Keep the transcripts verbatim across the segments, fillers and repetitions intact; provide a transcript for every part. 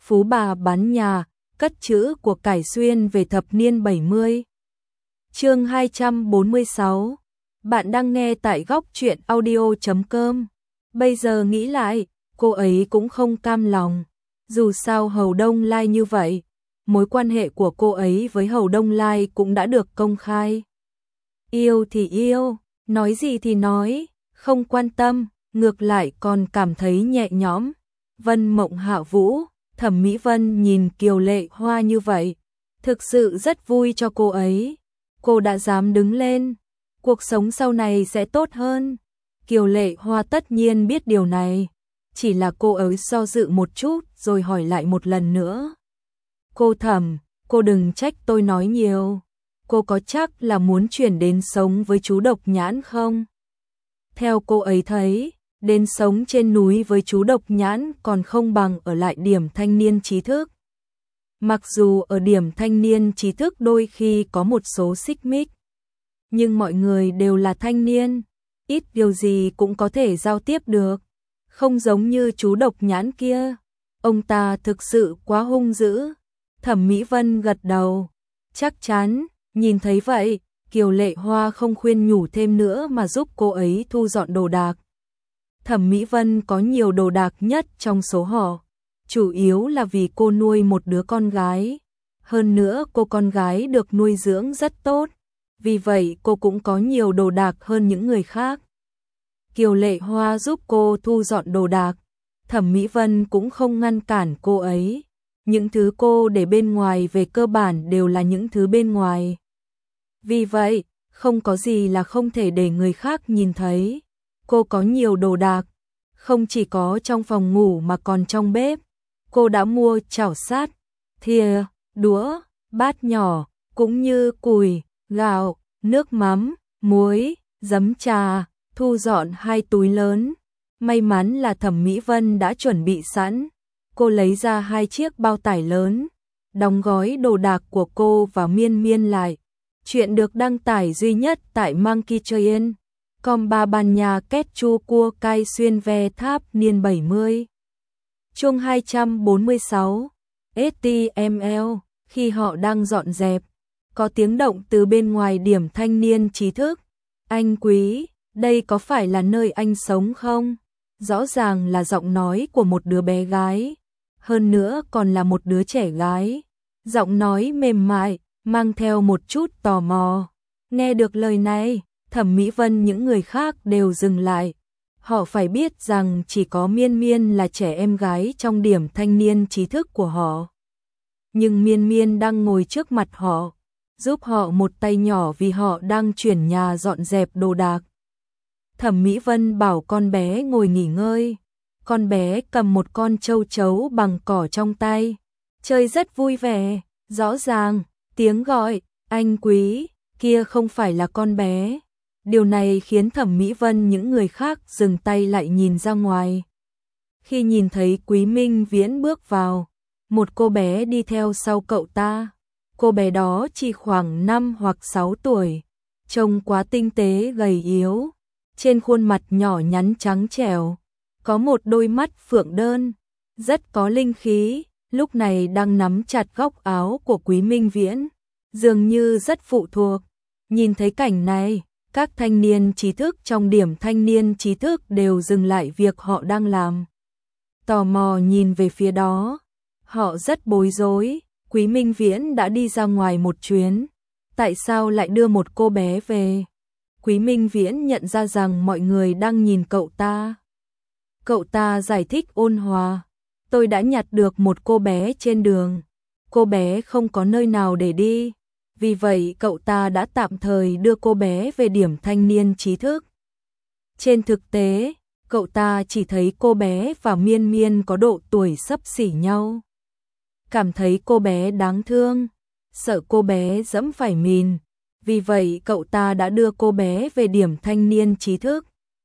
phú bà bán nhà, cất trữ của cải xuyên về thập niên bảy mươi. Chương hai trăm bốn mươi sáu. Bạn đang nghe tại góc truyện audio chấm com. Bây giờ nghĩ lại, cô ấy cũng không cam lòng. Dù sao Hầu Đông Lai như vậy, mối quan hệ của cô ấy với Hầu Đông Lai cũng đã được công khai. Yêu thì yêu, nói gì thì nói, không quan tâm, ngược lại còn cảm thấy nhẹ nhõm. Vân Mộng Hạ Vũ, Thẩm Mỹ Vân nhìn Kiều Lệ Hoa như vậy, thực sự rất vui cho cô ấy. Cô đã dám đứng lên, cuộc sống sau này sẽ tốt hơn. Kiều Lệ Hoa tất nhiên biết điều này, chỉ là cô ấy do dự một chút rồi hỏi lại một lần nữa. Cô Thẩm, cô đừng trách tôi nói nhiều. Cô có chắc là muốn chuyển đến sống với chú Độc Nhãn không? Theo cô ấy thấy, đến sống trên núi với chú Độc Nhãn còn không bằng ở lại điểm thanh niên trí thức. Mặc dù ở điểm thanh niên trí thức đôi khi có một số xích mích, nhưng mọi người đều là thanh niên, ít điều gì cũng có thể giao tiếp được. Không giống như chú Độc Nhãn kia, ông ta thực sự quá hung dữ. Thẩm Mỹ Vân gật đầu, chắc chắn. Nhìn thấy vậy, Kiều Lệ Hoa không khuyên nhủ thêm nữa mà giúp cô ấy thu dọn đồ đạc. Thẩm Mỹ Vân có nhiều đồ đạc nhất trong số họ, chủ yếu là vì cô nuôi một đứa con gái. Hơn nữa cô con gái được nuôi dưỡng rất tốt, vì vậy cô cũng có nhiều đồ đạc hơn những người khác. Kiều Lệ Hoa giúp cô thu dọn đồ đạc, Thẩm Mỹ Vân cũng không ngăn cản cô ấy. Những thứ cô để bên ngoài về cơ bản đều là những thứ bên ngoài. Vì vậy, không có gì là không thể để người khác nhìn thấy. Cô có nhiều đồ đạc, không chỉ có trong phòng ngủ mà còn trong bếp. Cô đã mua chảo sắt, thìa, đũa, bát nhỏ, cũng như củi, gạo, nước mắm, muối, giấm trà, thu dọn hai túi lớn. May mắn là Thẩm Mỹ Vân đã chuẩn bị sẵn. Cô lấy ra hai chiếc bao tải lớn, đóng gói đồ đạc của cô và miên miên lại. Chuyện được đăng tải duy nhất tại Monkey Train, com ba ban nhà kết chu cua cai xuyên ve tháp niên bảy mươi. Chương hai trăm bốn mươi sáu. ét tê em lờ, khi họ đang dọn dẹp, có tiếng động từ bên ngoài điểm thanh niên trí thức. Anh Quý, đây có phải là nơi anh sống không? Rõ ràng là giọng nói của một đứa bé gái, hơn nữa còn là một đứa trẻ gái. Giọng nói mềm mại, mang theo một chút tò mò. Nghe được lời này, Thẩm Mỹ Vân những người khác đều dừng lại. Họ phải biết rằng chỉ có Miên Miên là trẻ em gái trong điểm thanh niên trí thức của họ. Nhưng Miên Miên đang ngồi trước mặt họ, giúp họ một tay nhỏ vì họ đang chuyển nhà dọn dẹp đồ đạc. Thẩm Mỹ Vân bảo con bé ngồi nghỉ ngơi. Con bé cầm một con châu chấu bằng cỏ trong tay, chơi rất vui vẻ. Rõ ràng, tiếng gọi, anh Quý, kia không phải là con bé. Điều này khiến Thẩm Mỹ Vân những người khác dừng tay lại nhìn ra ngoài. Khi nhìn thấy Quý Minh Viễn bước vào, một cô bé đi theo sau cậu ta. Cô bé đó chỉ khoảng năm hoặc sáu tuổi, trông quá tinh tế gầy yếu. Trên khuôn mặt nhỏ nhắn trắng trẻo, có một đôi mắt phượng đơn, rất có linh khí, lúc này đang nắm chặt góc áo của Quý Minh Viễn, dường như rất phụ thuộc. Nhìn thấy cảnh này, các thanh niên trí thức trong điểm thanh niên trí thức đều dừng lại việc họ đang làm. Tò mò nhìn về phía đó, họ rất bối rối. Quý Minh Viễn đã đi ra ngoài một chuyến, tại sao lại đưa một cô bé về? Quý Minh Viễn nhận ra rằng mọi người đang nhìn cậu ta. Cậu ta giải thích ôn hòa, tôi đã nhặt được một cô bé trên đường. Cô bé không có nơi nào để đi, vì vậy cậu ta đã tạm thời đưa cô bé về điểm thanh niên trí thức. Trên thực tế, cậu ta chỉ thấy cô bé và Miên Miên có độ tuổi xấp xỉ nhau. Cảm thấy cô bé đáng thương, sợ cô bé dẫm phải mìn. Vì vậy cậu ta đã đưa cô bé về điểm thanh niên trí thức.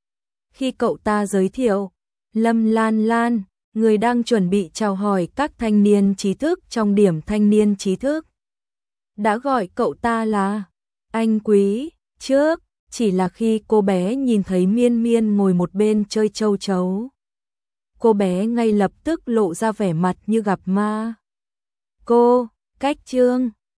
Khi cậu ta giới thiệu, Lâm Lan Lan, người đang chuẩn bị chào hỏi các thanh niên trí thức trong điểm thanh niên trí thức, đã gọi cậu ta là anh Quý. Trước, chỉ là khi cô bé nhìn thấy Miên Miên ngồi một bên chơi châu chấu, cô bé ngay lập tức lộ ra vẻ mặt như gặp ma. Cô, Cách Trương,